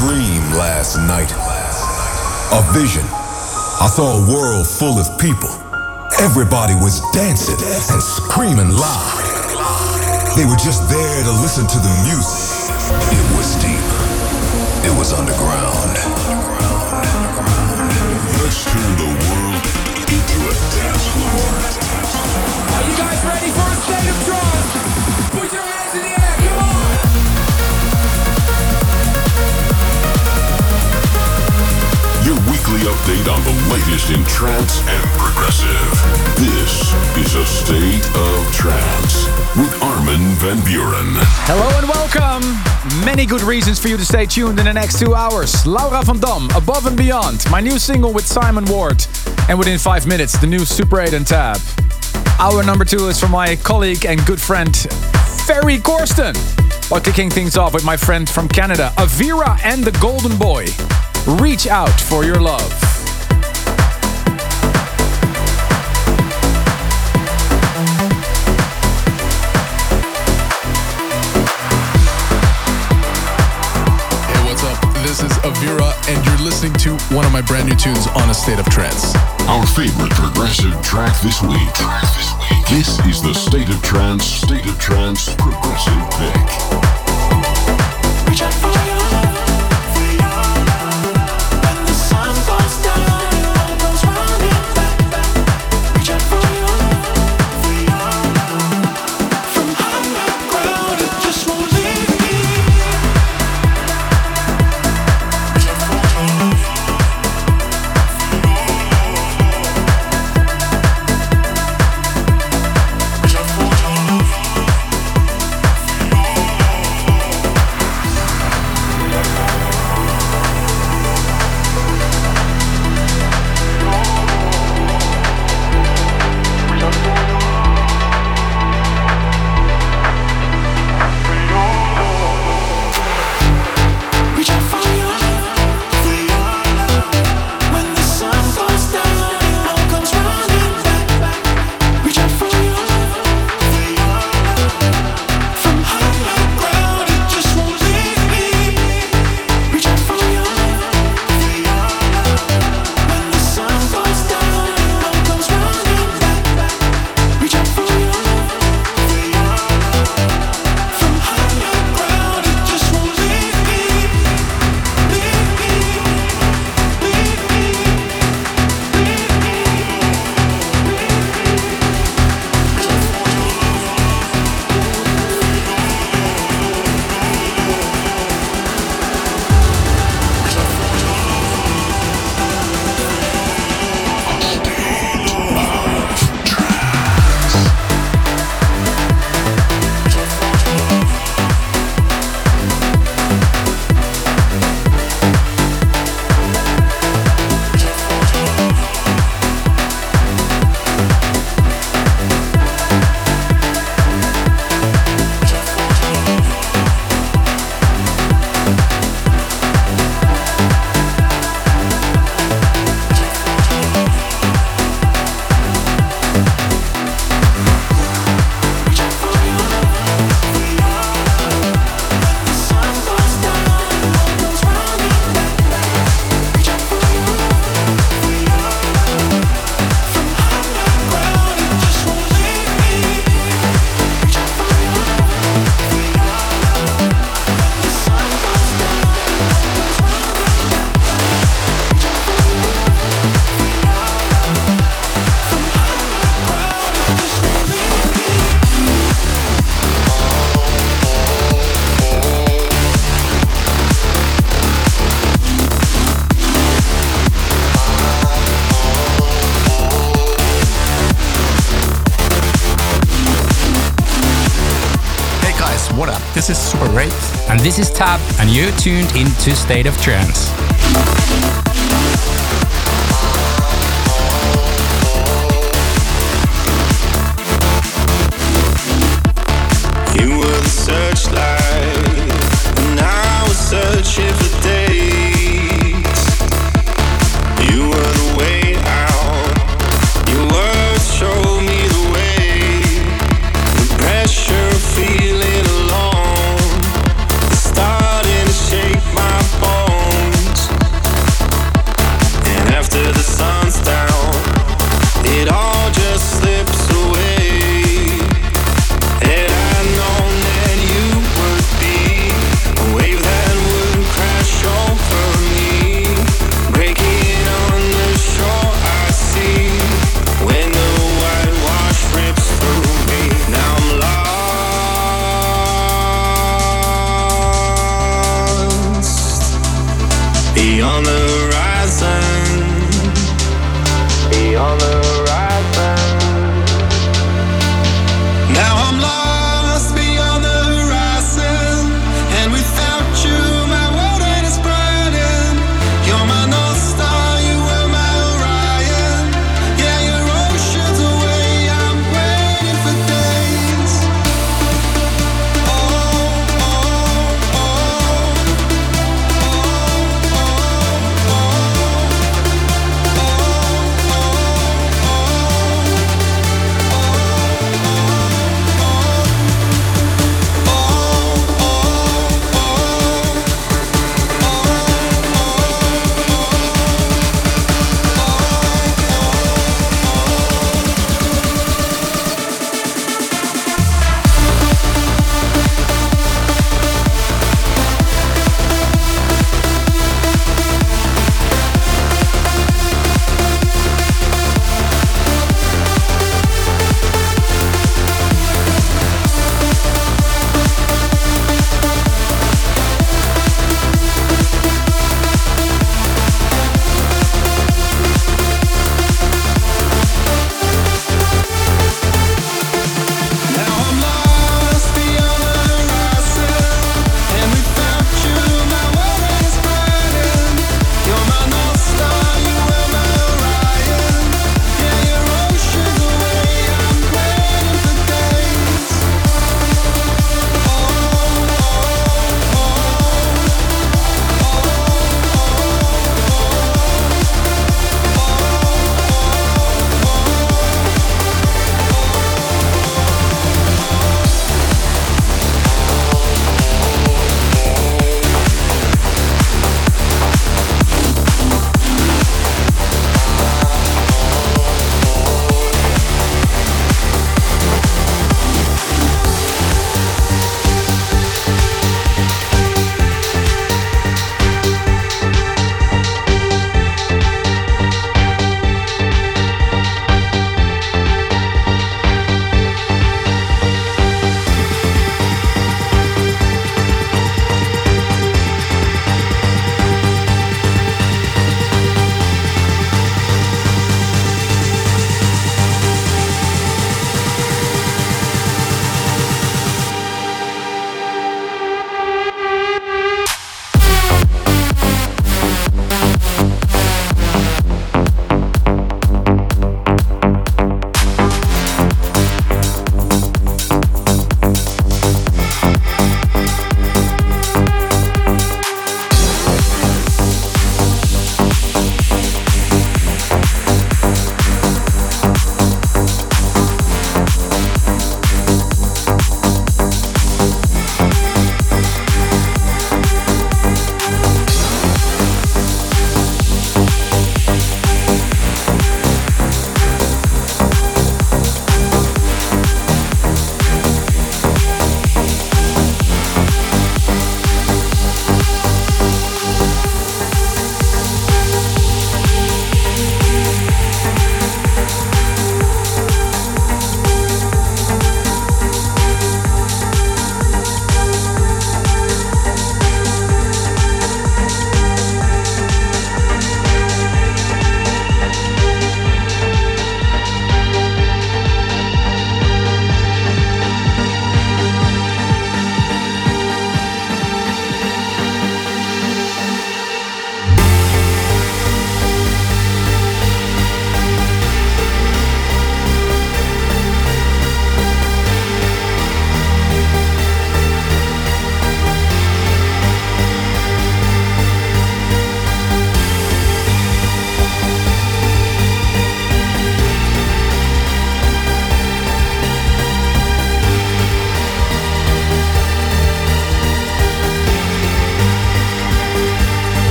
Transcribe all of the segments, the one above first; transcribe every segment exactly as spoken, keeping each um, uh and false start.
dream last night. A vision. I saw a world full of people. Everybody was dancing and screaming loud. They were just there to listen to the music. It was deep. It was underground. Let's turn the world into a dance floor. Are you guys ready for a state of trance? Put your hands in the air, come on! Your weekly update on the latest in trance and progressive. This is a State of Trance with Armin van Buuren. Hello and welcome. Many good reasons for you to stay tuned in the next two hours. Laura van Dam, Above and Beyond, my new single with Simon Ward. And within five minutes, the new Super eight and Tab. Hour number two is from my colleague and good friend, Ferry Corsten. While kicking things off with my friend from Canada, Avira and the Golden Boy. Reach out for your love. Hey, what's up? This is Avira, and you're listening to one of my brand new tunes on A State of Trance. Our favorite progressive track this week. Track this week. This is the State of Trance, State of Trance Progressive Pick. Reach out for your love, for your love. When the sun goes down, it all goes running back, back. Reach out for your love, for your love. From higher ground, it just won't leave me. Reach out for your love, for your love. Reach out for your love, for your love. Reach out for your love, for your love. When the sun goes down, it all comes running back, back. Reach out for your love, for your love. From higher ground, it just won't leave me. Reach out for your love, for your love. When the sun goes down, it all comes running back, back. Reach out for your love, for your love. From higher ground, it just won't leave me. What up? This is Super eight. And this is Tab, and you're tuned into State of Trance. You were the searchlight, and I was searching for days. You were the way out, your words showed me the way. The pressure of feeling alone is starting to shake my bones.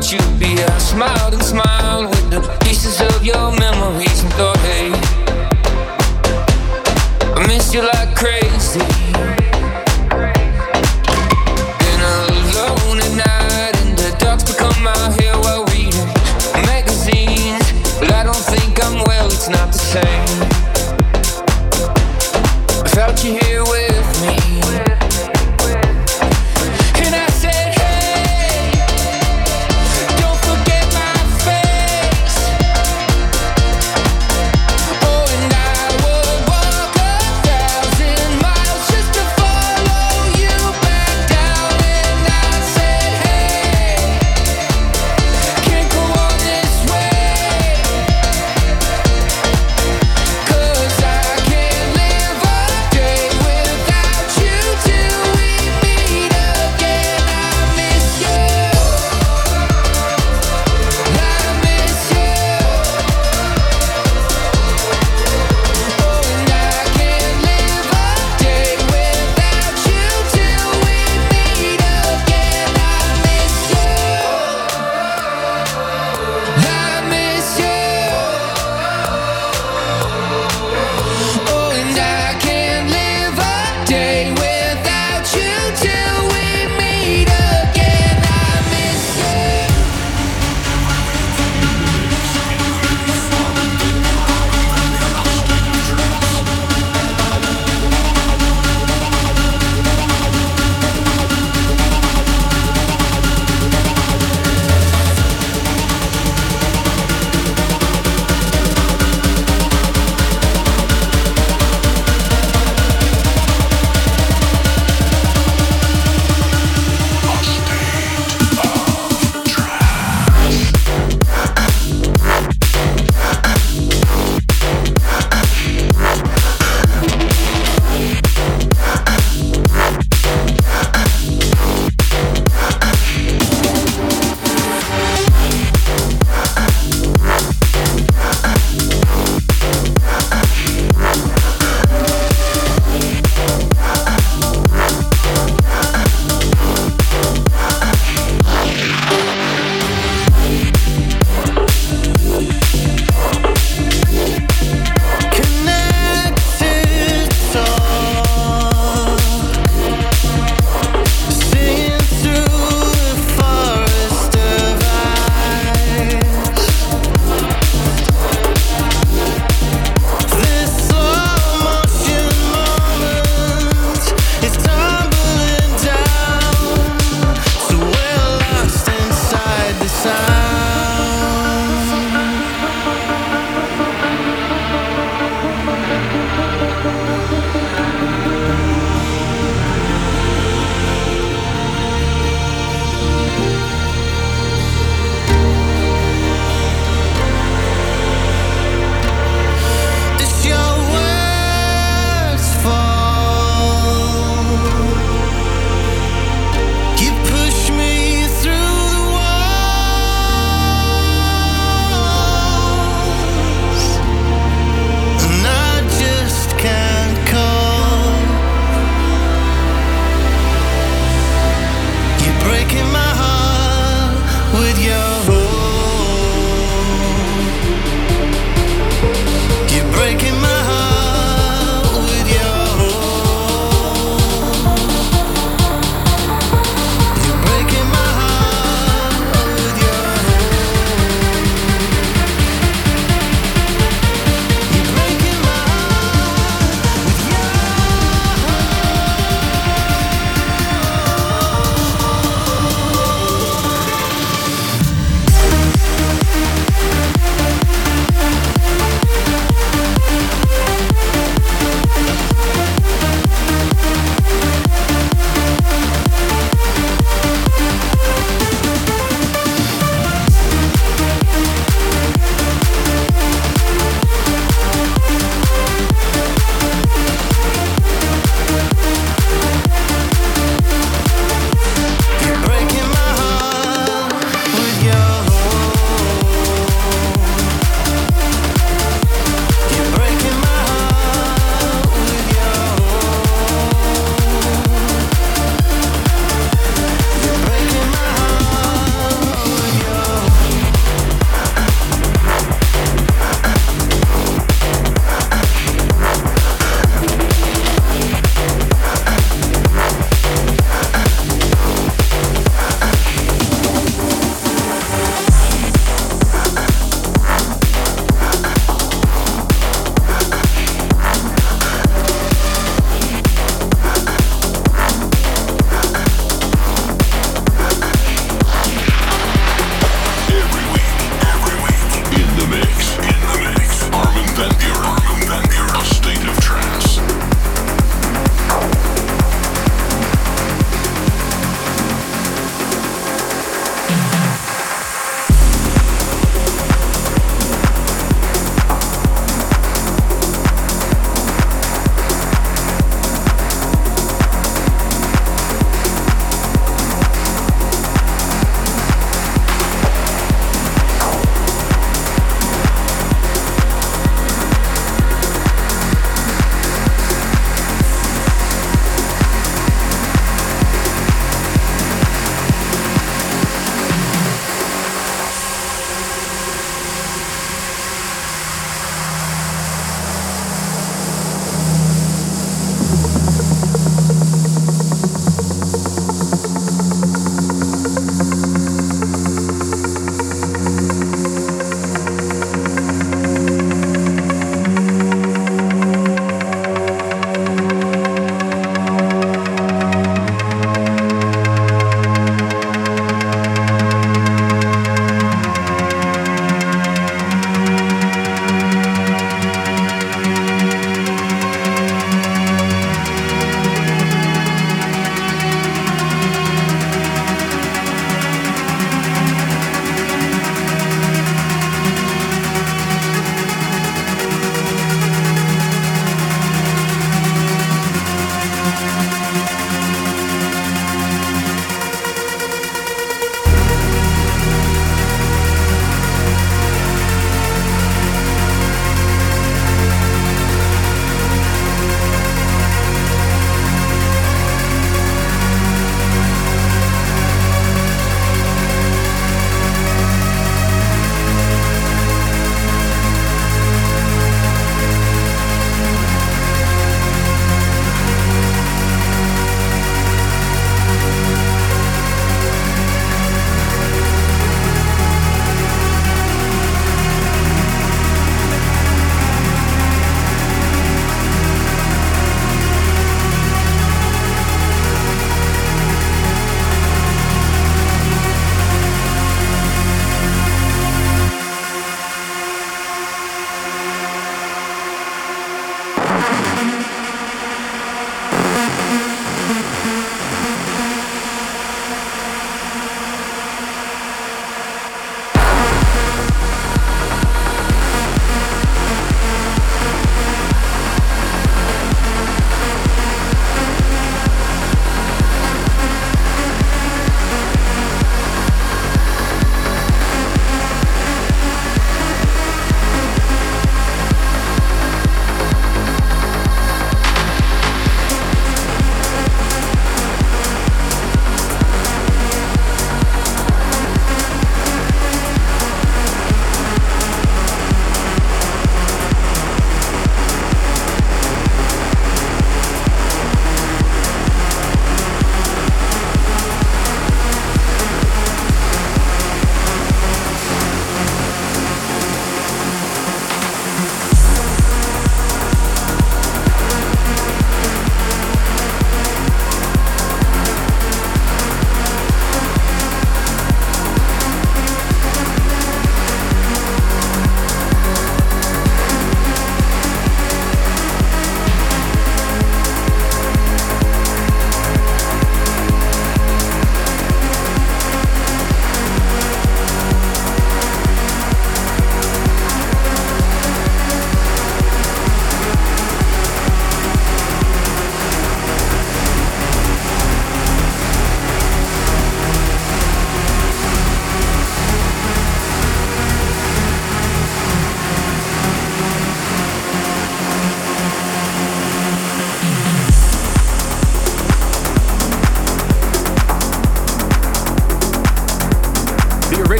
thought you'd be. I smiled and smiled with the pieces of your memories and thought, hey, I miss you like crazy. Been alone at night and the dark's become my hair while reading magazines. But I don't think I'm well, it's not the same. I felt you here with me. And I said, hey, don't forget my face. Oh, and I would walk a thousand miles just to follow you back down. And I said, hey, can't go on this way, 'cause I can't live a day without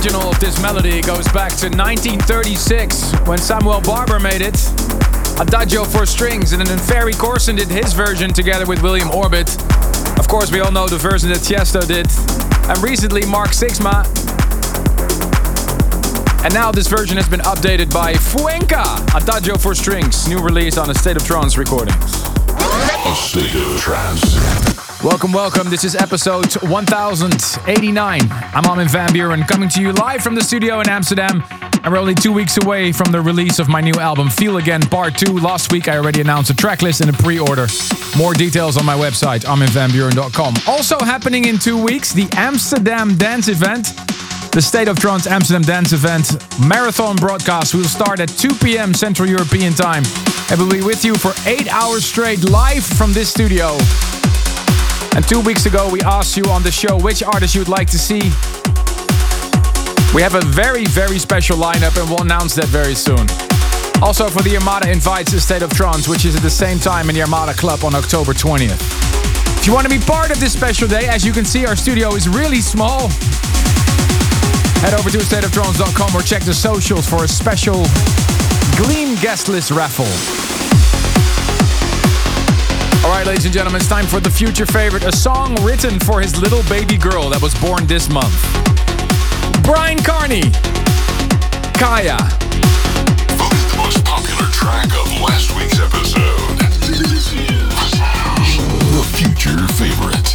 original of this melody goes back to nineteen thirty-six when Samuel Barber made it. Adagio for strings, and then Ferry Corsten did his version together with William Orbit. Of course, we all know the version that Tiesto did. And recently, Mark Sixma. And now this version has been updated by Fuenka, Adagio for strings, new release on a State of Trance recording. A State of Trance. Welcome, welcome. This is episode one thousand eighty-nine. I'm Armin van Buuren, coming to you live from the studio in Amsterdam. And we're only two weeks away from the release of my new album, Feel Again Part two. Last week I already announced a tracklist and a pre-order. More details on my website, armin van buuren dot com. Also happening in two weeks, the Amsterdam Dance Event. The State of Trance Amsterdam Dance Event marathon broadcast will start at two p.m. Central European Time. And we'll be with you for eight hours straight live from this studio. And two weeks ago we asked you on the show which artist you'd like to see. We have a very, very special lineup and we'll announce that very soon. Also for the Armada Invites, the State of Trance, which is at the same time in the Armada Club on October twentieth. If you want to be part of this special day, as you can see, our studio is really small. Head over to state of trance dot com or check the socials for a special Gleam guest list raffle. Alright, ladies and gentlemen, it's time for the future favorite, a song written for his little baby girl that was born this month. Brian Carney, Kaya. Voted the most popular track of last week's episode. This is the future favorite.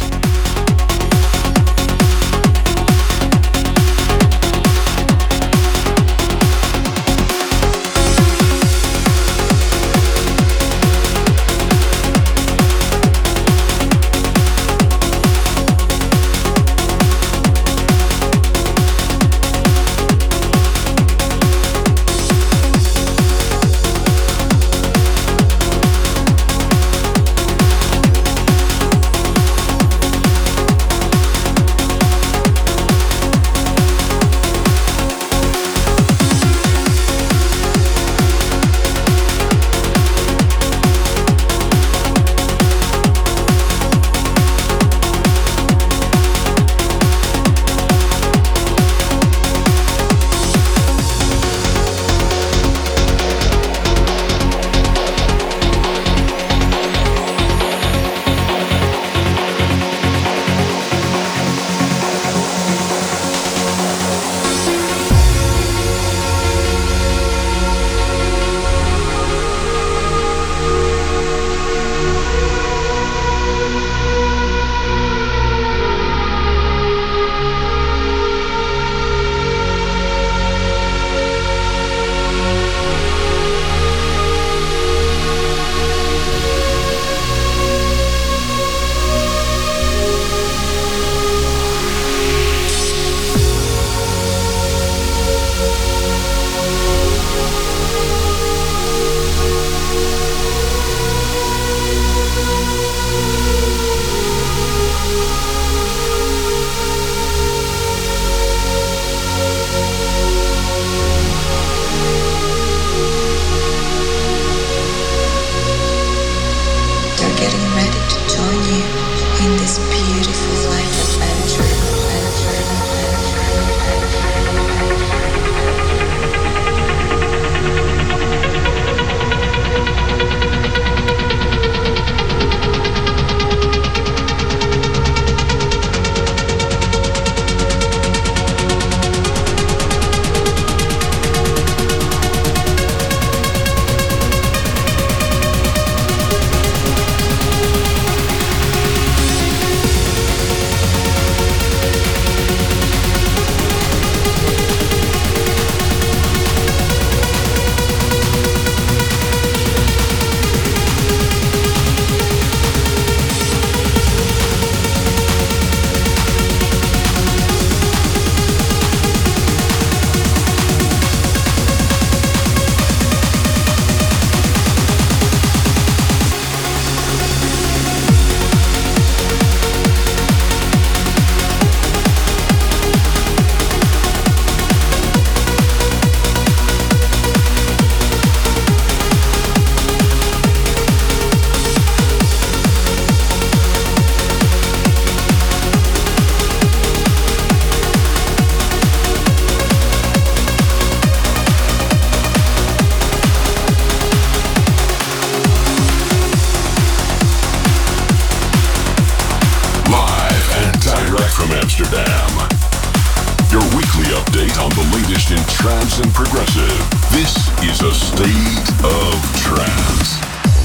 trance and progressive. This is a state of trance.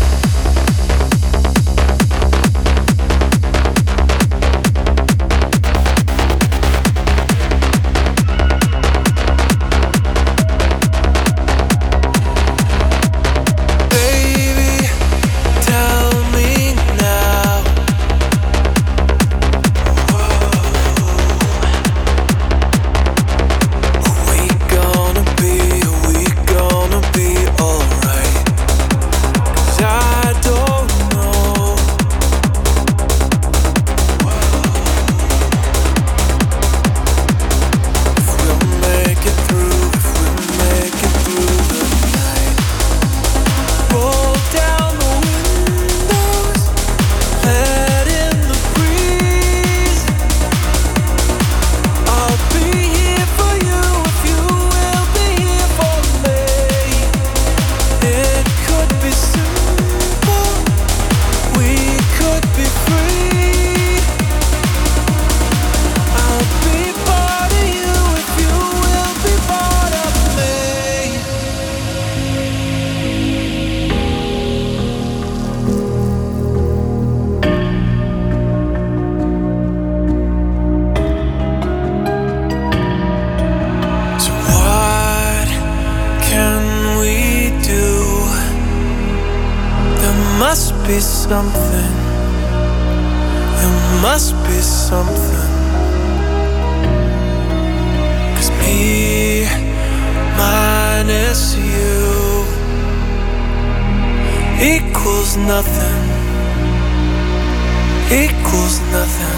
Something, there must be something. 'Cause me minus you equals nothing, equals nothing.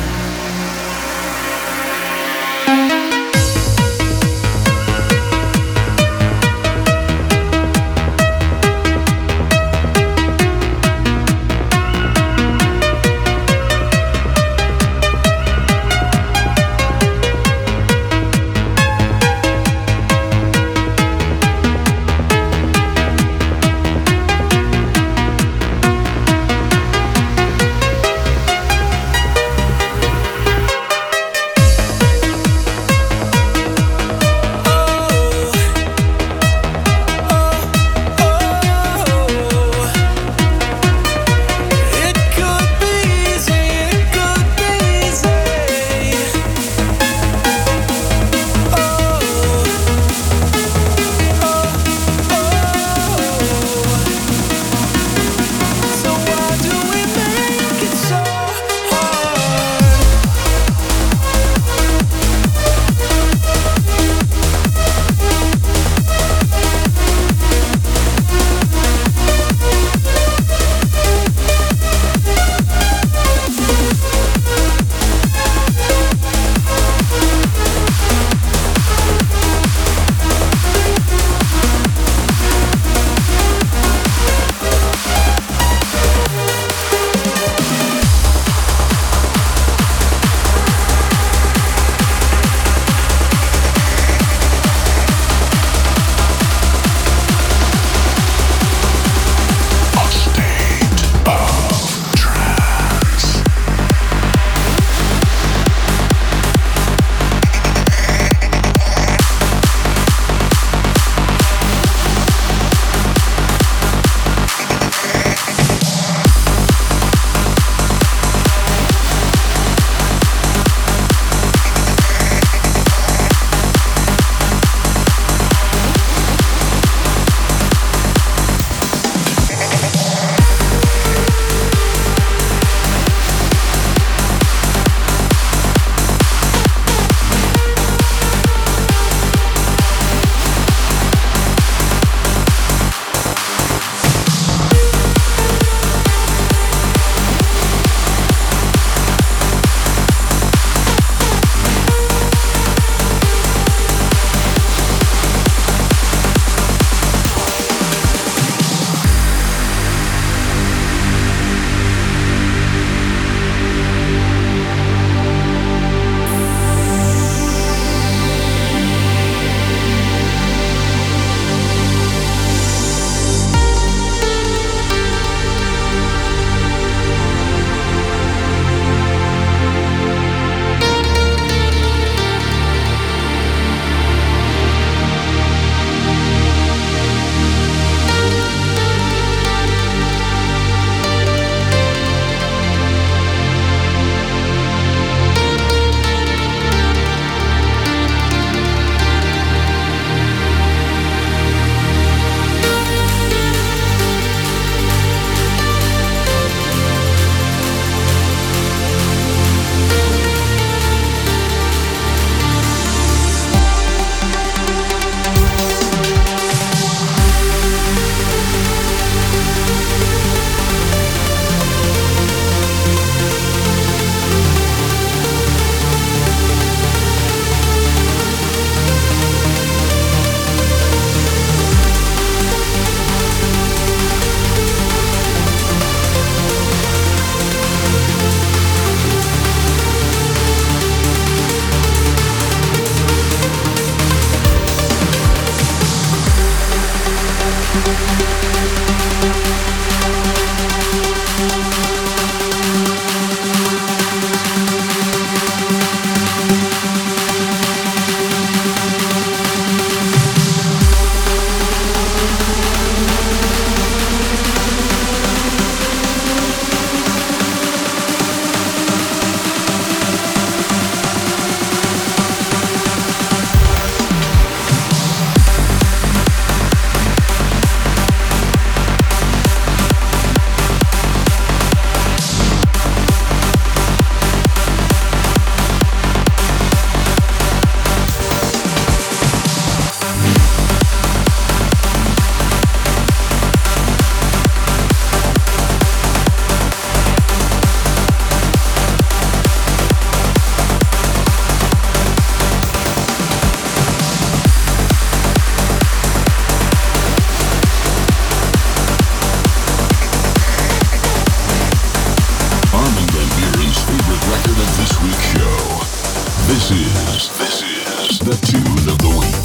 This is, this is the tune of the week.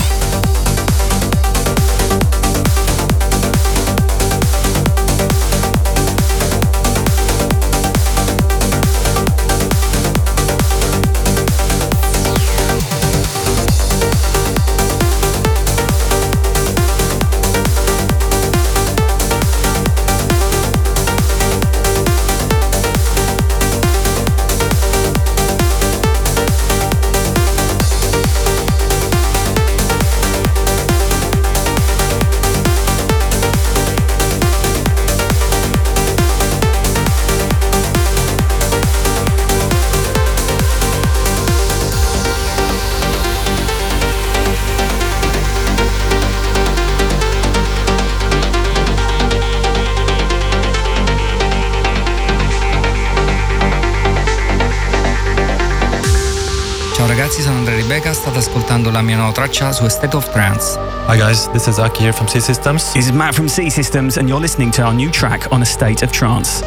Ciao ragazzi, sono Andrea Rebecca, state ascoltando la mia nuova traccia su State of Trance. Hi guys, this is Aki here from C Systems. This is Matt from C Systems and you're listening to our new track on A State of Trance.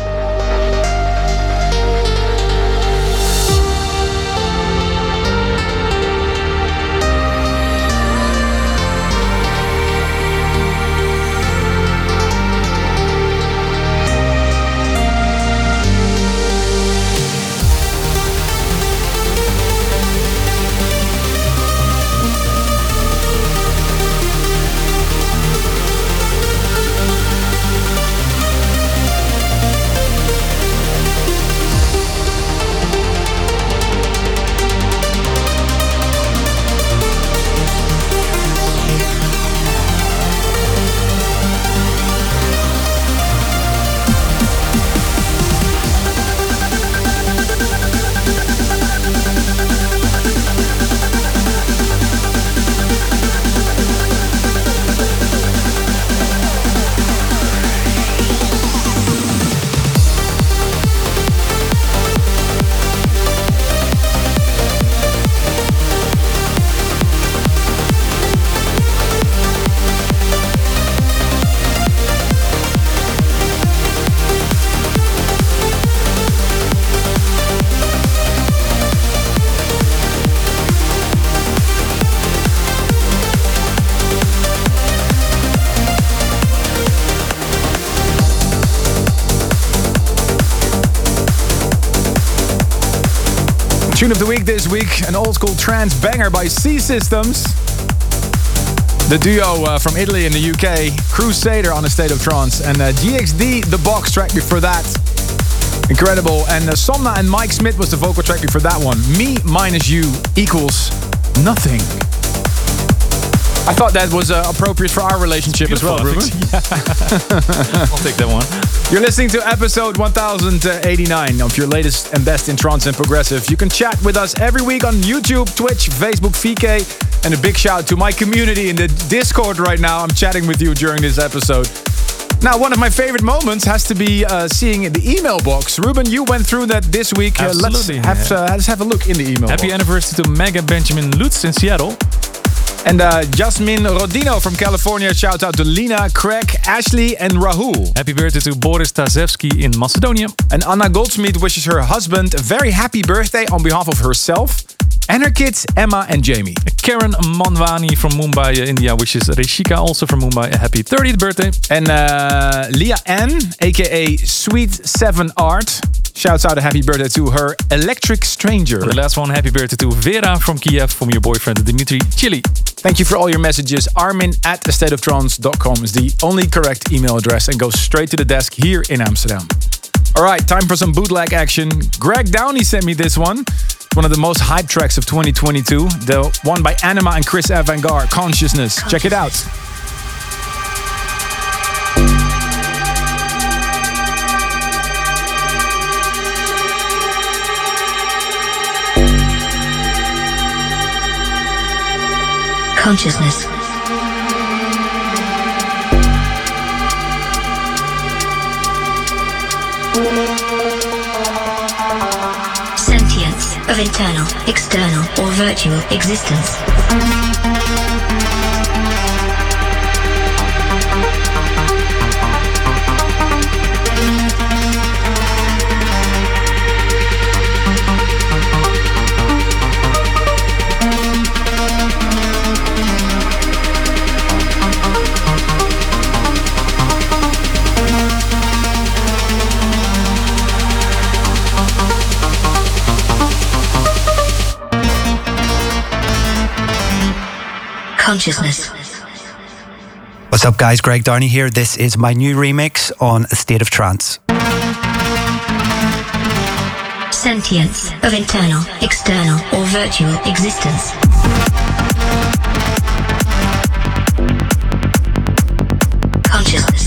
Tune of the week this week, an old school trance banger by C Systems. The duo uh, from Italy and the U K, Crusader on A State of Trance, and uh, G X D, the box track before that. Incredible. And uh, Somna and Mike Smith was the vocal track before that one. Me minus you equals nothing. I thought that was uh, appropriate for our relationship as well, Ruben. Yeah. I'll take that one. You're listening to episode one thousand eighty-nine of your latest and best in trance and progressive. You can chat with us every week on YouTube, Twitch, Facebook, V K, and a big shout to my community in the Discord right now. I'm chatting with you during this episode. Now, one of my favorite moments has to be uh, seeing the email box. Ruben, you went through that this week. Uh, let's, have, uh, let's have a look in the email Happy box. anniversary to Mega Benjamin Lutz in Seattle. And uh, Jasmine Rodino from California. Shout out to Lina, Craig, Ashley, and Rahul. Happy birthday to Boris Tazewski in Macedonia. And Anna Goldsmith wishes her husband a very happy birthday on behalf of herself and her kids, Emma and Jamie. Karen Manwani from Mumbai, India, wishes Rishika, also from Mumbai, a happy thirtieth birthday. And uh, Leah N, aka Sweet Seven Art, shouts out a happy birthday to her electric stranger. For the last one, happy birthday to Vera from Kiev, from your boyfriend Dimitri Chili. Thank you for all your messages. Armin at a state of trance dot com is the only correct email address and goes straight to the desk here in Amsterdam. All right, time for some bootleg action. Greg Downey sent me this one. One of the most hyped tracks of twenty twenty-two. The one by Anima and Chris Avangar, Consciousness. Consciousness. Check it out. Consciousness. Sentience of internal, external, or virtual existence. Consciousness. What's up, guys? Greg Downey here. This is my new remix on A State of Trance. Sentience of internal, external, or virtual existence. Consciousness.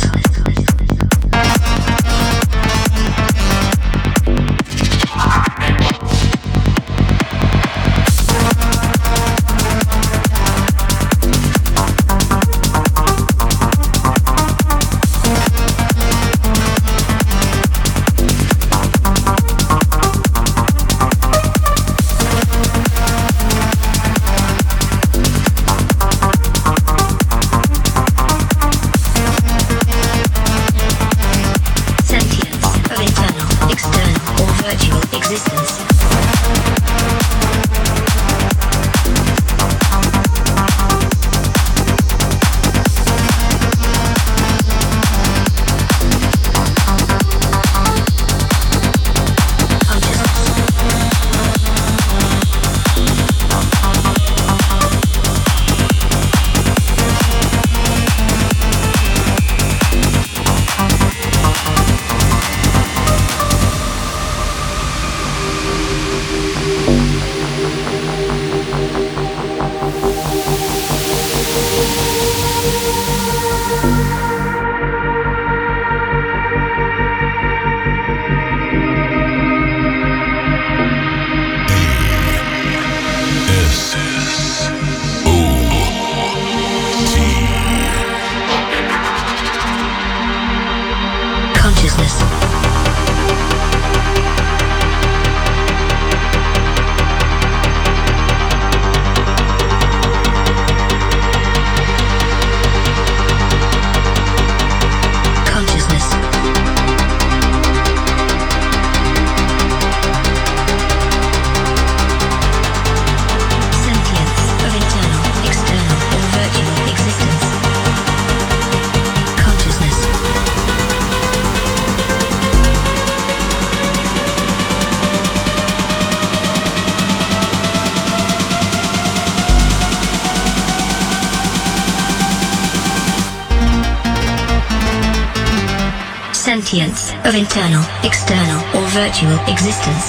Sentience of internal, external, or virtual existence.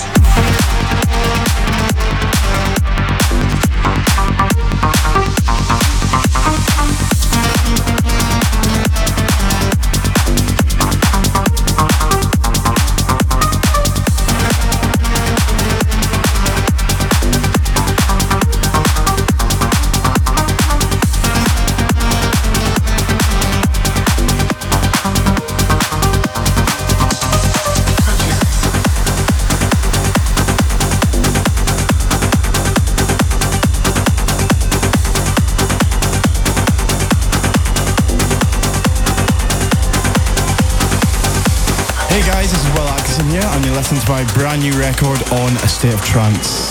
Hey guys, this is Will Atkinson here, and you're listening to my brand new record on A State of Trance.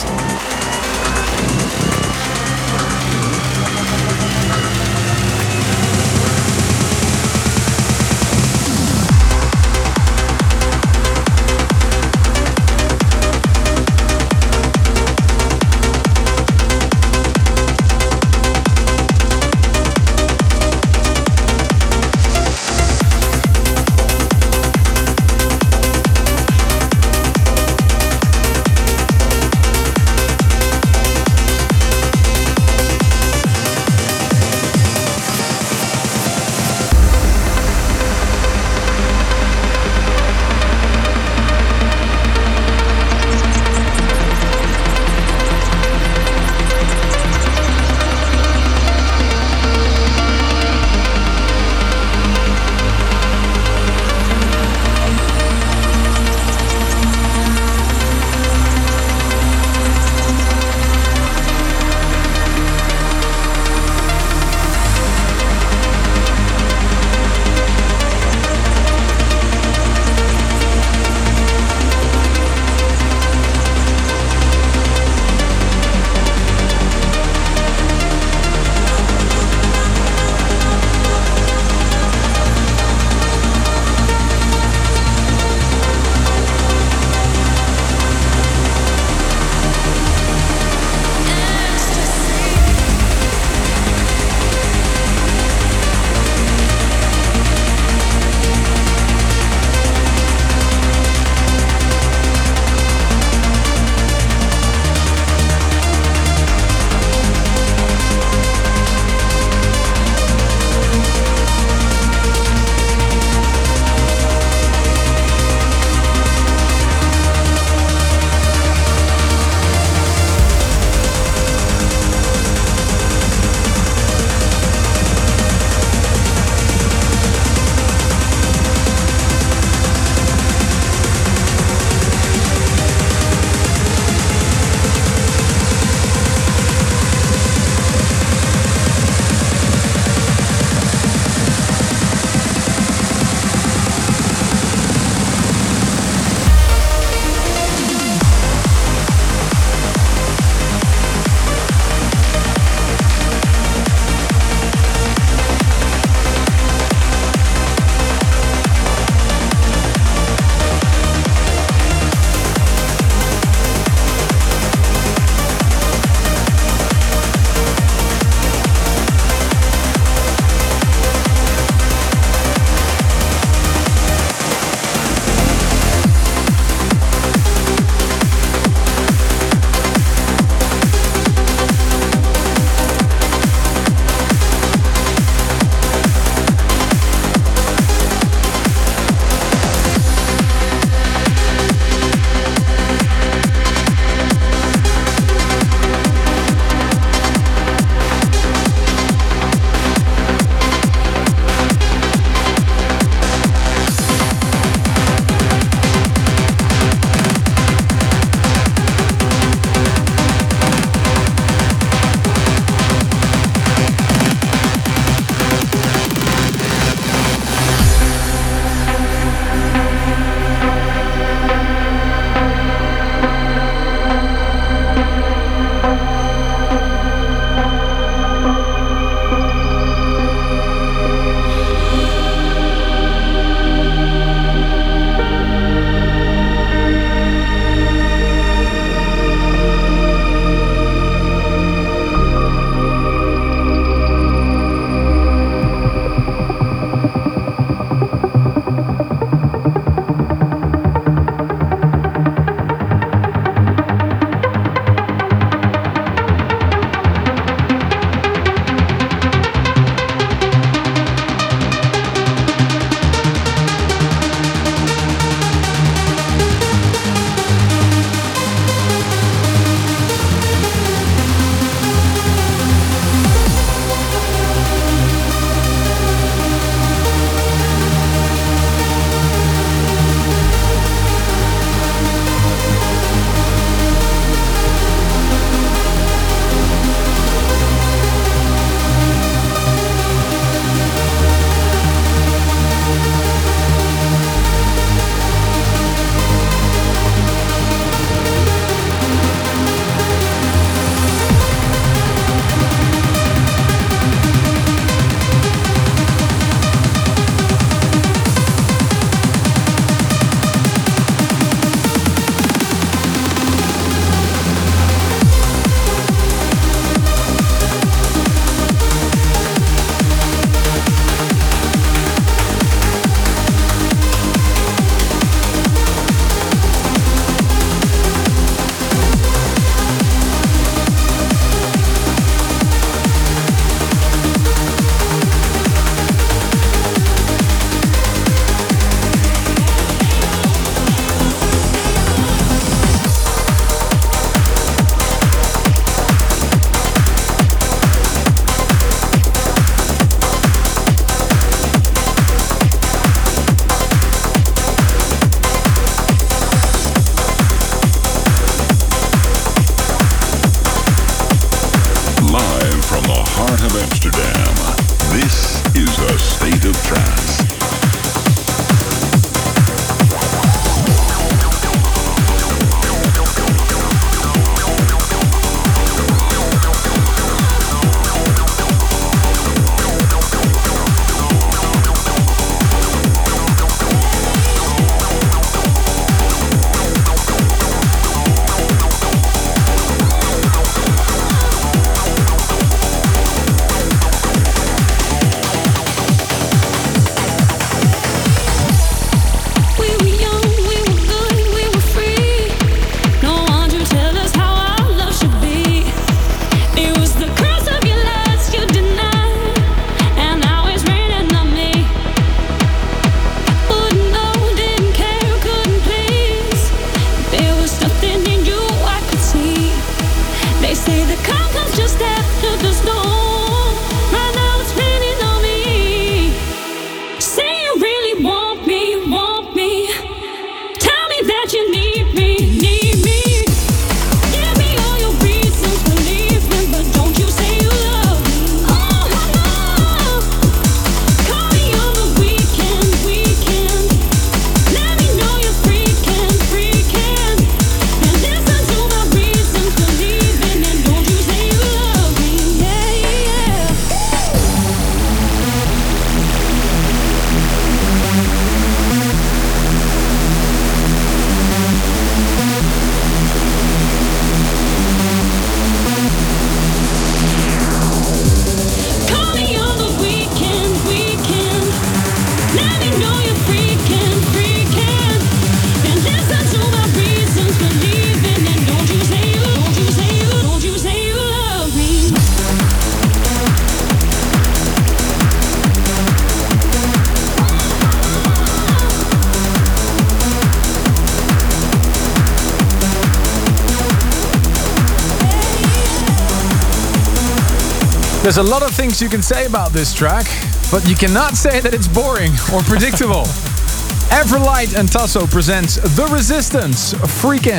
There's a lot of things you can say about this track, but you cannot say that it's boring or predictable. Everlight and Tasso presents The Resistance, Freakin'.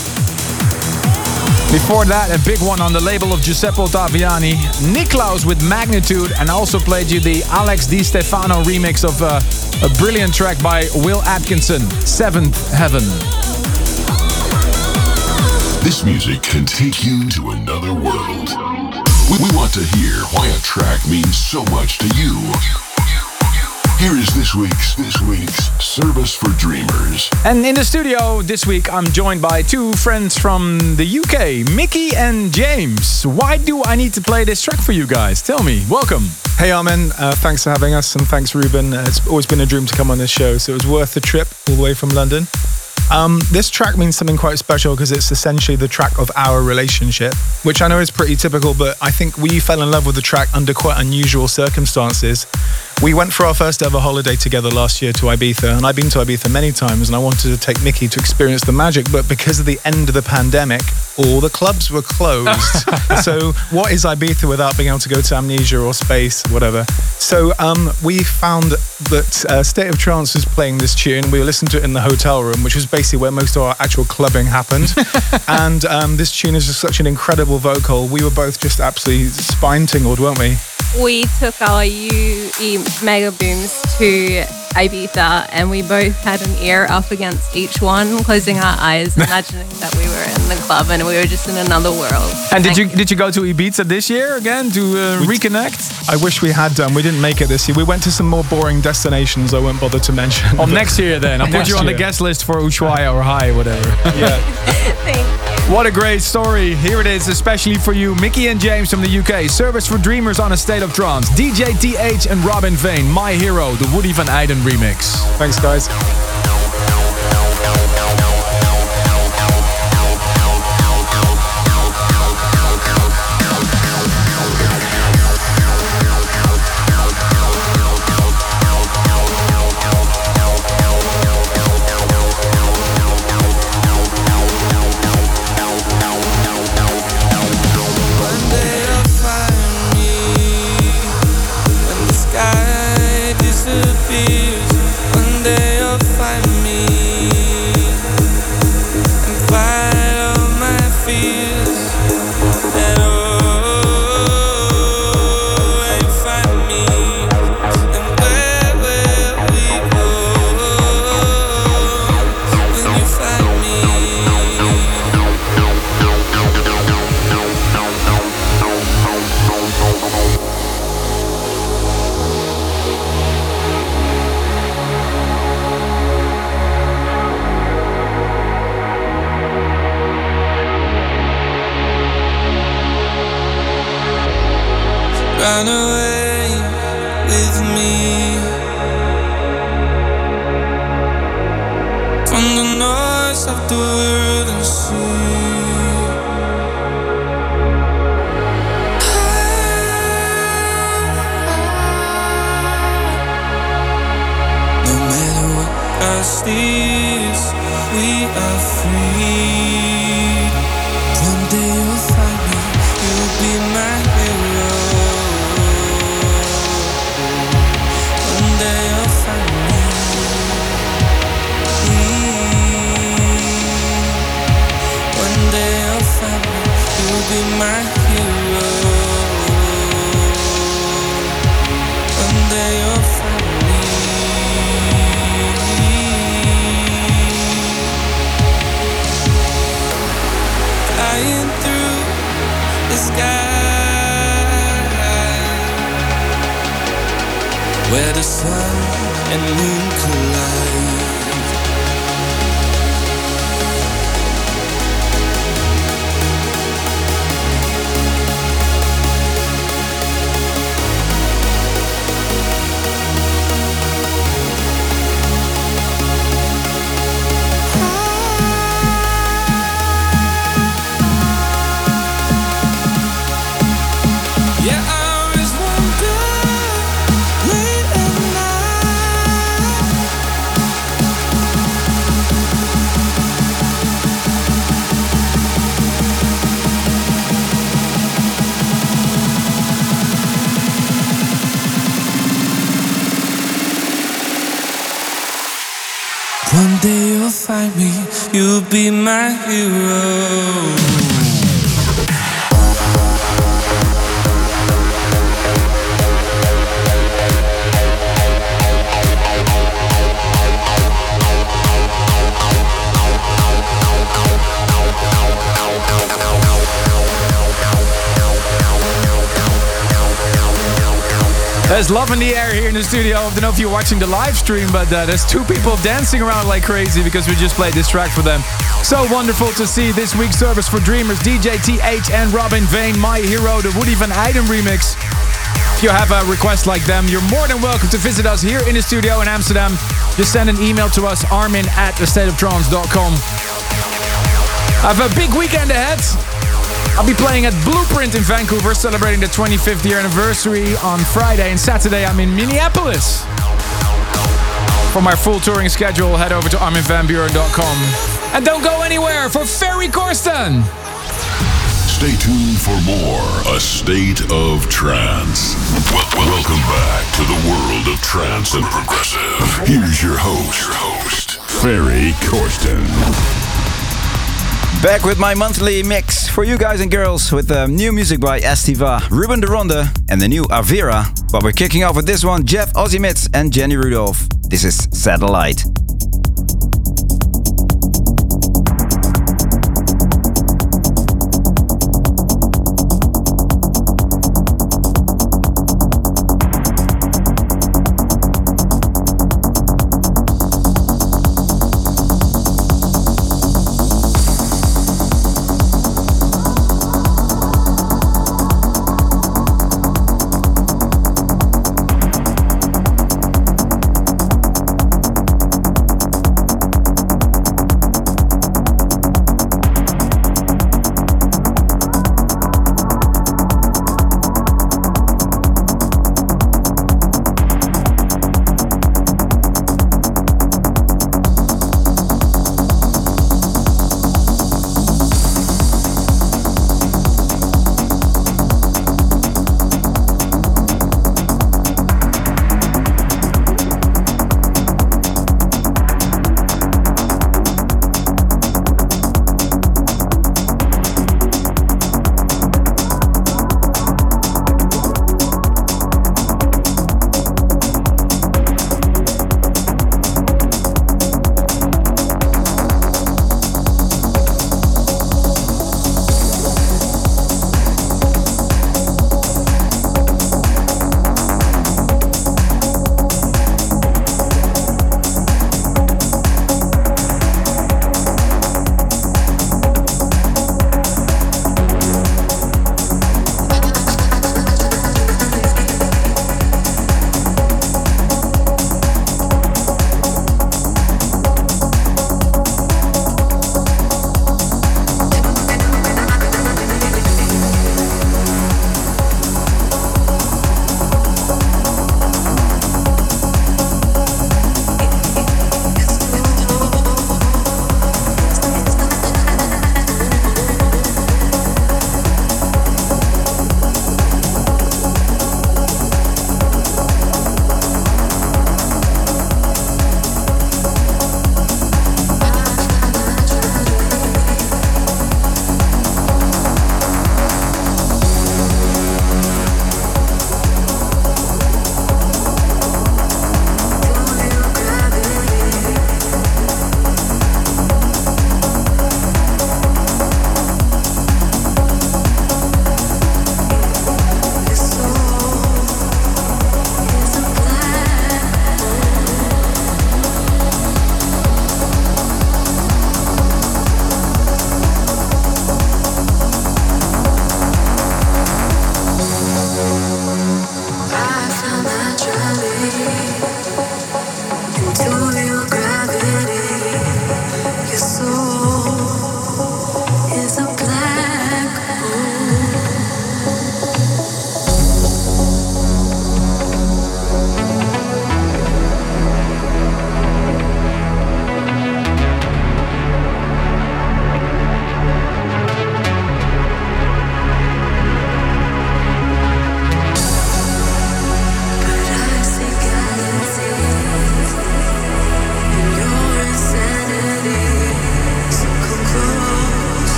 Before that, a big one on the label of Giuseppe Ottaviani, Niklaus with Magnitude, and also played you the Alex Di Stefano remix of uh, a brilliant track by Will Atkinson, Seventh Heaven. This music can take you to another world. We, we want to hear why a track means so much to you. Here is this week's this week's Service for Dreamers. And in the studio this week, I'm joined by two friends from the U K, Mickey and James. Why do I need to play this track for you guys? Tell me. Welcome. Hey Armin, uh, thanks for having us, and thanks Ruben. Uh, it's always been a dream to come on this show, so it was worth the trip all the way from London. Um, this track means something quite special because it's essentially the track of our relationship, which I know is pretty typical, but I think we fell in love with the track under quite unusual circumstances. We went for our first ever holiday together last year to Ibiza, and I've been to Ibiza many times, and I wanted to take Mickey to experience the magic, but because of the end of the pandemic, all the clubs were closed. So what is Ibiza without being able to go to Amnesia or Space, whatever? So um, we found that uh, State of Trance was playing this tune. We listened to it in the hotel room, which was basically where most of our actual clubbing happened. And um, this tune is just such an incredible vocal. We were both just absolutely spine tingled, weren't we? We took our U E Mega Booms to Ibiza, and we both had an ear up against each one, closing our eyes, imagining that we were in the club and we were just in another world. And did you did you go to Ibiza this year again to uh, reconnect? I wish we had done. We didn't make it this year. We went to some more boring destinations I won't bother to mention. Oh, next year then. I'll put you on the guest list for Ushuaia or High, whatever. Yeah. Thank you. What a great story. Here it is, especially for you, Mickey and James from the U K. Service for Dreamers on A State of Trance. D J T H and Robin Vane, My Hero, the Woody van Eyden remix. Thanks, guys. Run away with me from the noise of the world and sea. No matter what cost is, we are free. One day you'll find me, you'll be my hero. Be my hero. One day you'll find me. Flying through the sky, where the sun and moon collide. you'll find me. You'll be my hero. There's love in the air here in the studio. I don't know if you're watching the live stream, but uh, there's two people dancing around like crazy because we just played this track for them. So wonderful to see this week's service for Dreamers, D J T H and Robin Vane, My Hero, the Woody Van Eyden remix. If you have a request like them, you're more than welcome to visit us here in the studio in Amsterdam. Just send an email to us, armin at the state of trance dot com. I have a big weekend ahead. I'll be playing at Blueprint in Vancouver, celebrating the twenty-fifth year anniversary on Friday, and Saturday I'm in Minneapolis. For my full touring schedule, head over to armin van buuren dot com. And don't go anywhere for Ferry Corsten. Stay tuned for more A State of Trance. Well, welcome back to the world of trance and progressive. Here's your host, your host, Ferry Corsten. Back with my monthly mix for you guys and girls with uh, new music by Estiva, Ruben de Ronde and the new Avira. But we're kicking off with this one, Jeff Ozimitz and Jenny Rudolph. This is Satellite.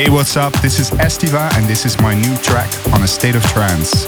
Hey, what's up? This is Estiva, and this is my new track on A State of Trance.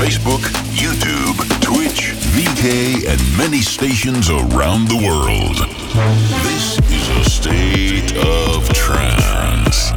Facebook, YouTube, Twitch, V K, and many stations around the world. This is a state of trance.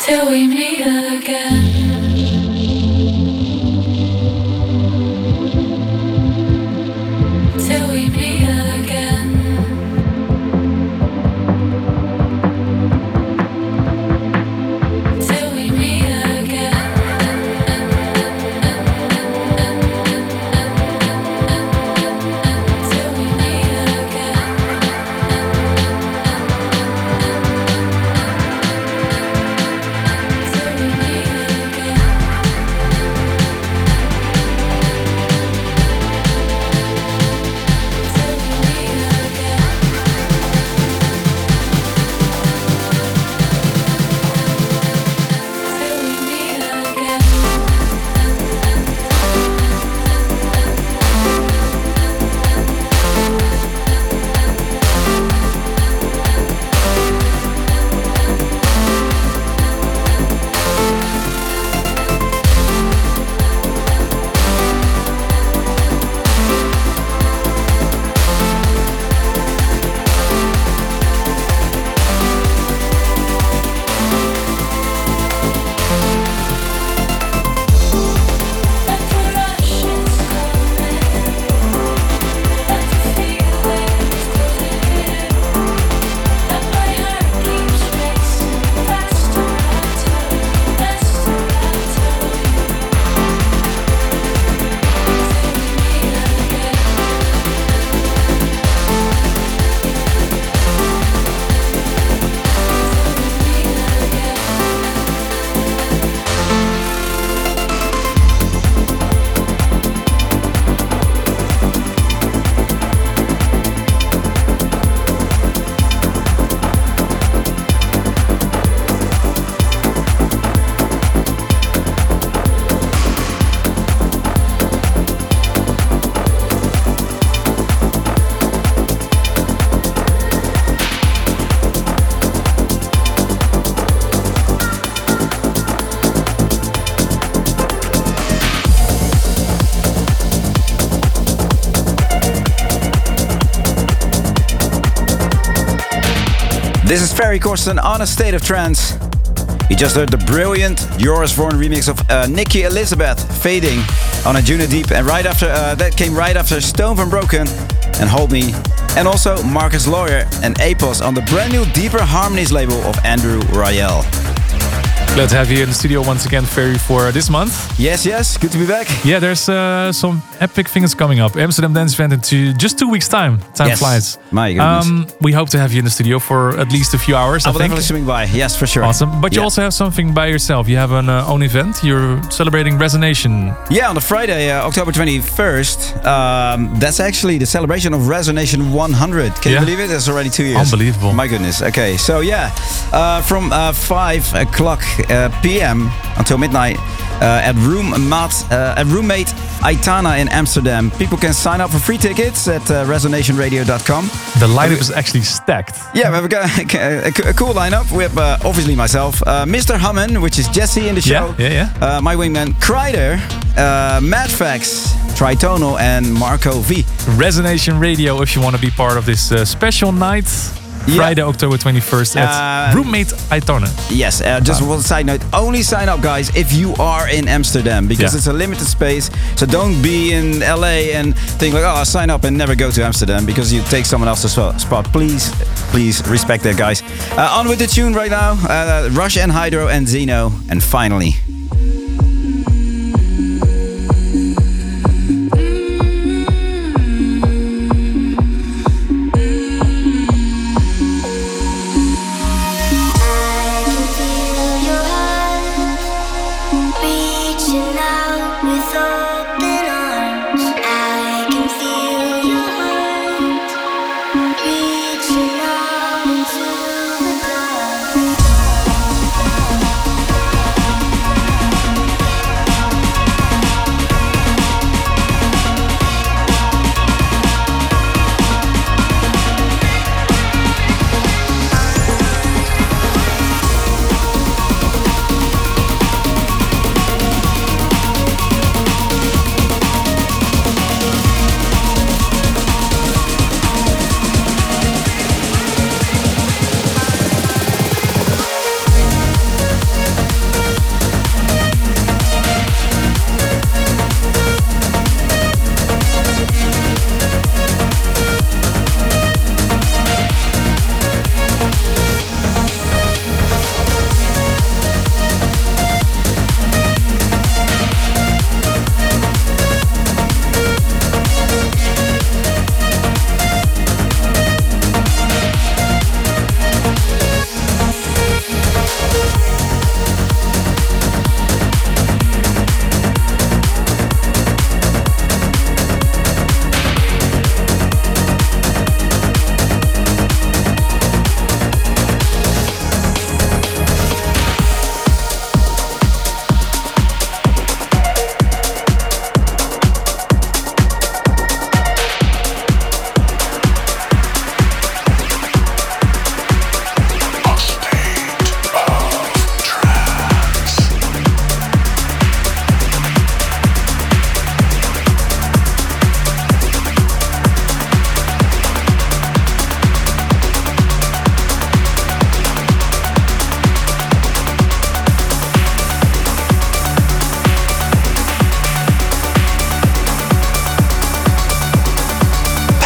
till we meet again. Till we meet again. Till we meet again. Till we meet again. Till we meet This is Ferry Corsten on A State of Trance. You just heard the brilliant Joris Voorn remix of uh, Nikki Elizabeth, Fading, on a Juna Deep. And right after uh, that came right after Stone from Broken and Hold Me. And also Marcus Lawyer and Apos on the brand new Deeper Harmonies label of Andrew Rayel. Glad to have you in the studio once again, Ferry, for this month. Yes, yes, good to be back. Yeah, there's uh, some epic things coming up. Amsterdam Dance Event in two, just two weeks' time. Time Yes. flies. My goodness. Um, we hope to have you in the studio for at least a few hours. I I will think. definitely swing by. Yes, for sure. Awesome. But you Yeah. also have something by yourself. You have an uh, own event. You're celebrating Resonation. Yeah, on the Friday, uh, October twenty-first. Um, that's actually the celebration of Resonation one hundred. Can Yeah. you believe it? That's already two years. Unbelievable. My goodness. Okay, so yeah, uh, from uh, five o'clock uh, p m until midnight uh, at room mat, uh, at roommate Aitana in Amsterdam. People can sign up for free tickets at uh, resonation radio dot com. The lineup is actually stacked. Yeah, we have a, a, a cool lineup. We have uh, obviously myself, uh, Mister Hammond, which is Jesse in the show. Yeah, yeah, yeah. Uh, my wingman Kreider, uh, Madfax, Tritonal, and Marco V. Resonation Radio, if you want to be part of this uh, special night. Friday, October twenty-first at Uh, Roommate Aitana. Yes, uh, just one side note. Only sign up, guys, if you are in Amsterdam, because Yeah. it's a limited space. So don't be in L A and think like, oh, I'll sign up and never go to Amsterdam because you take someone else's spot. spot. Please, please respect that, guys. Uh, on with the tune right now. Uh, Rush and Hydro and Zeno. And finally... Reaching out with open arms, I can feel your heart. Reaching out into the dark.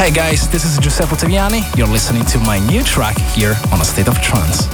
Hey guys, this is Giuseppe Ottaviani. You're listening to my new track here on A State of Trance.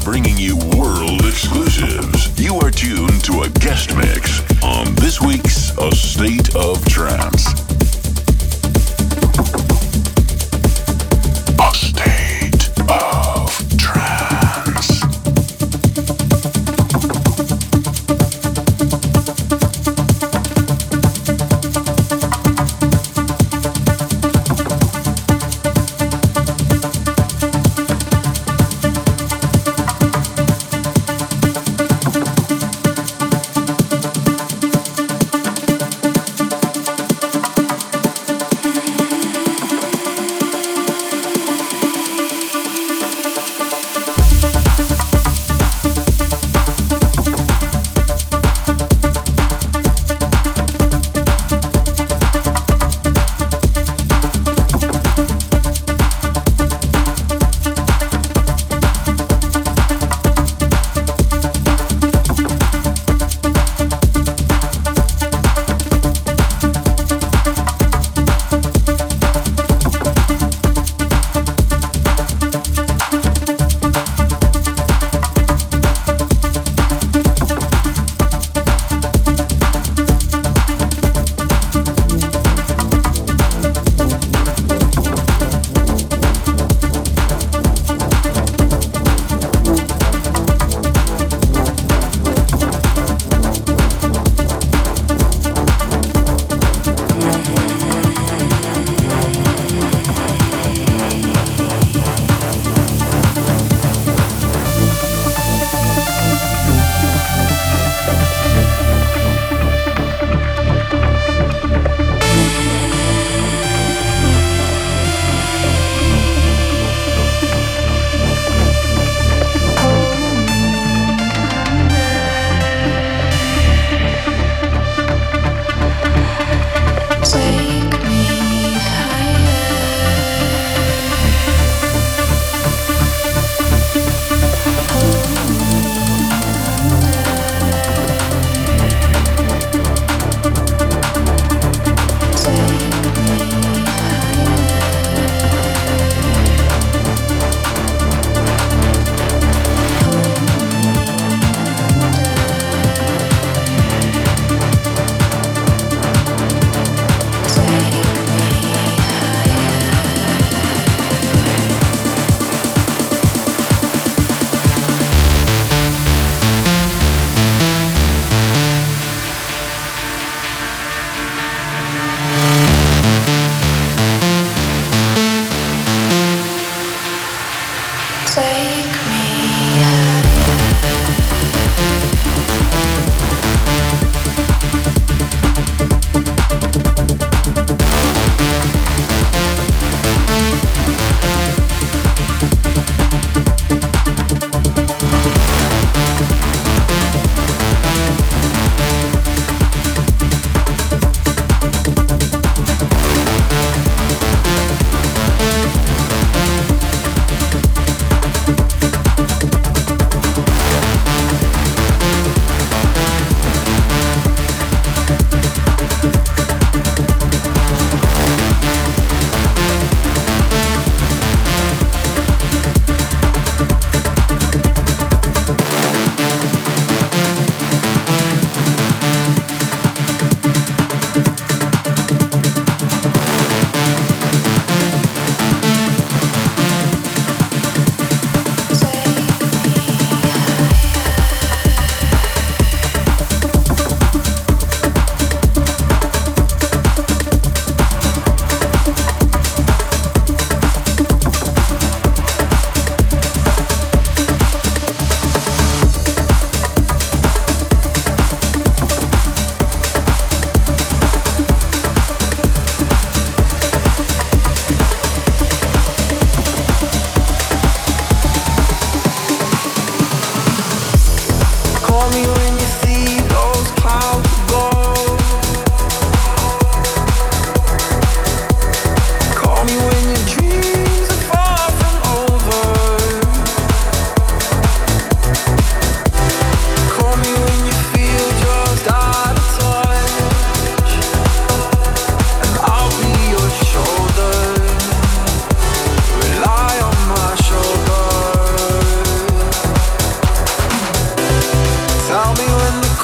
bringing you world exclusives. You are tuned to a guest mix on this week's A State of Trance. A State of Trance.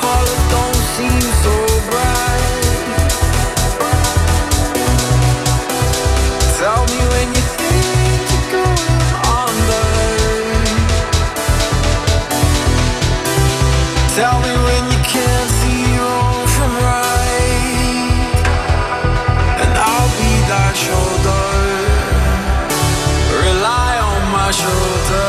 colors don't seem so bright. Tell me when you think you're going under. Tell me when you can't see wrong from right, and I'll be that shoulder. Rely on my shoulder.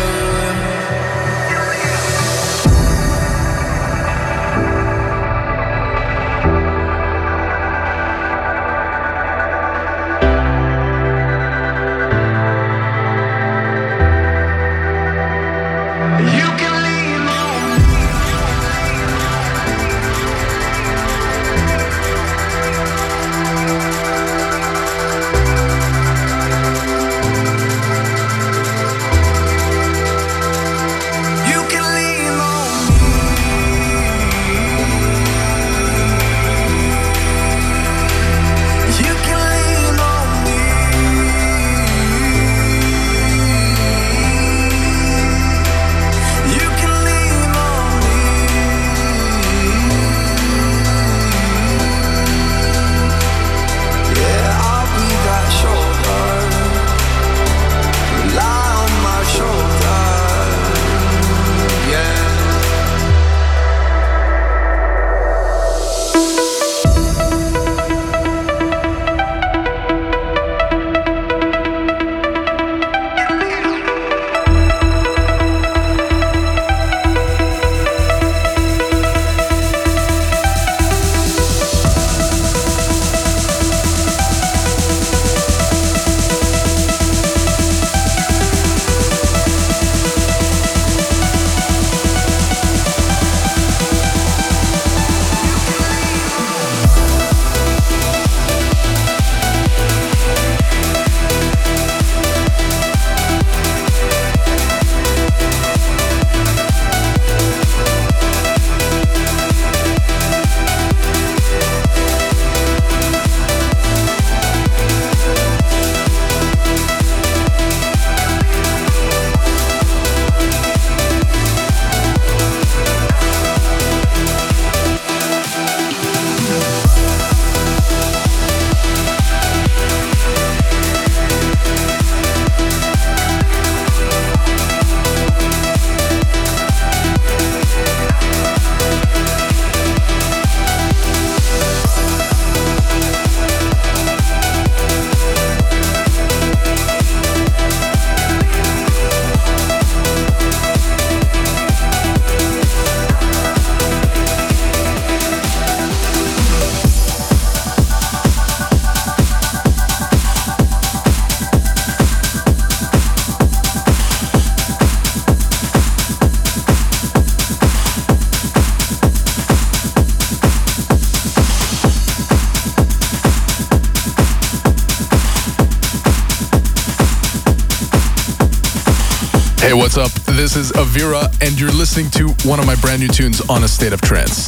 Hey, what's up? This is Avira, and you're listening to one of my brand new tunes on A State of Trance.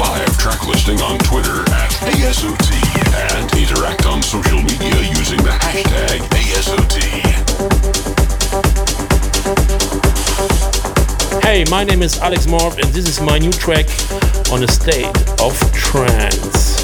live track listing on Twitter at A S O T and interact on social media using the hashtag A S O T. Hey, my name is Alex Morph and this is my new track on A State of Trance.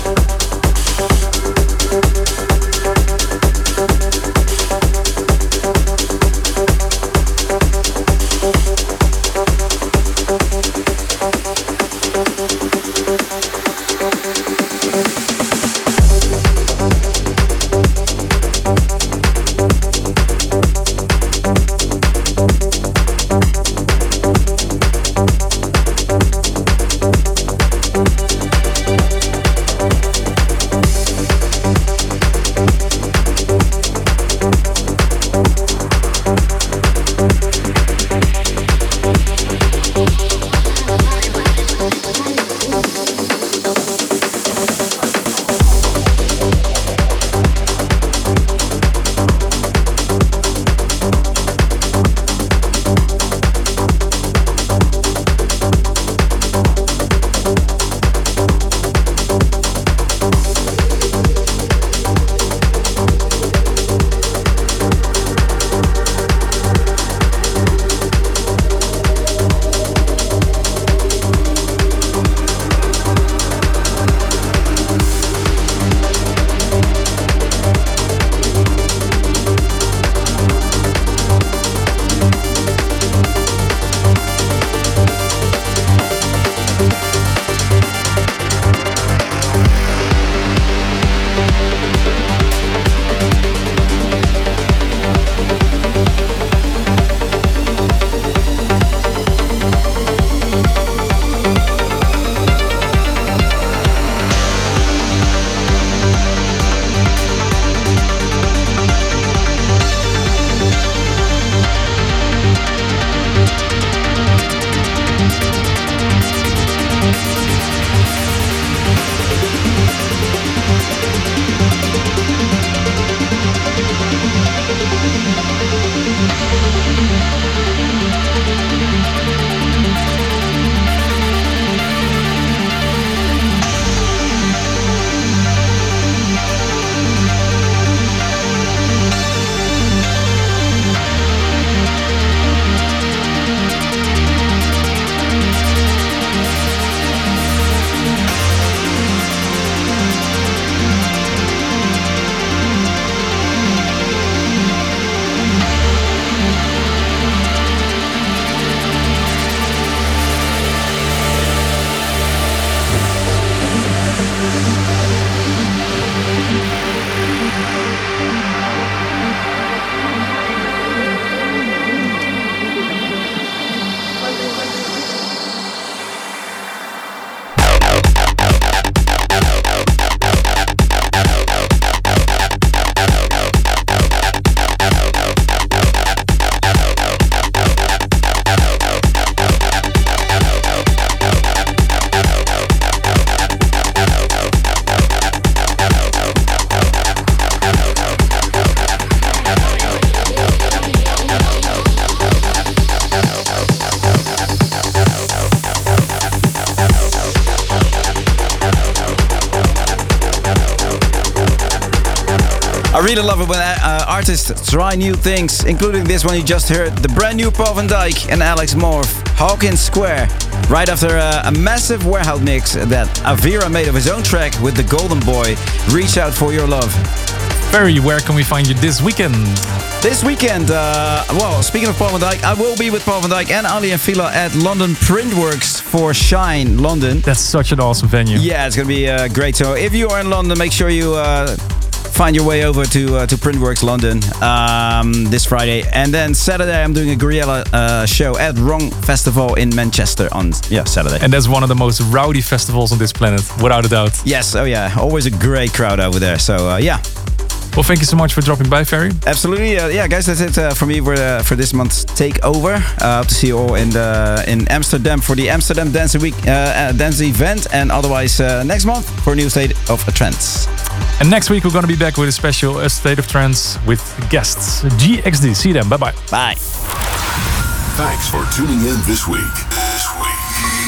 I really love it when uh, artists try new things, including this one you just heard, the brand new Paul van Dyk and Alex Morph, Hawkins Square, right after uh, a massive warehouse mix that Avira made of his own track with the Golden Boy, Reach Out For Your Love. Ferry, where can we find you this weekend? This weekend, uh, well, speaking of Paul van Dyk, I will be with Paul van Dyk and Ali and Fila at London Printworks for Shine London. That's such an awesome venue. Yeah, it's going to be uh, great. So if you are in London, make sure you uh, find your way over to uh, to Printworks London um, this Friday. And then Saturday, I'm doing a Guerrilla uh, show at Wrong Festival in Manchester on yeah Saturday. And that's one of the most rowdy festivals on this planet, without a doubt. Yes, oh yeah, always a great crowd over there. So uh, yeah. Well, thank you so much for dropping by, Ferry. Absolutely, uh, yeah, guys, that's it uh, for me for, uh, for this month's takeover. Uh, hope to see you all in the in Amsterdam for the Amsterdam Dance Week uh, uh, dance event, and otherwise uh, next month for a new State of Trance. And next week we're going to be back with a special A State of Trance with guests G X D. See them. Bye bye. Bye. Thanks for tuning in this week. This week.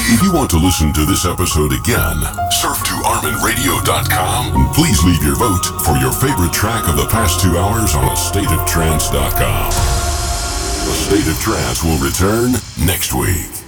If you want to listen to this episode again, surf to armin radio dot com and please leave your vote for your favorite track of the past two hours on a state of trance dot com. A State of Trance will return next week.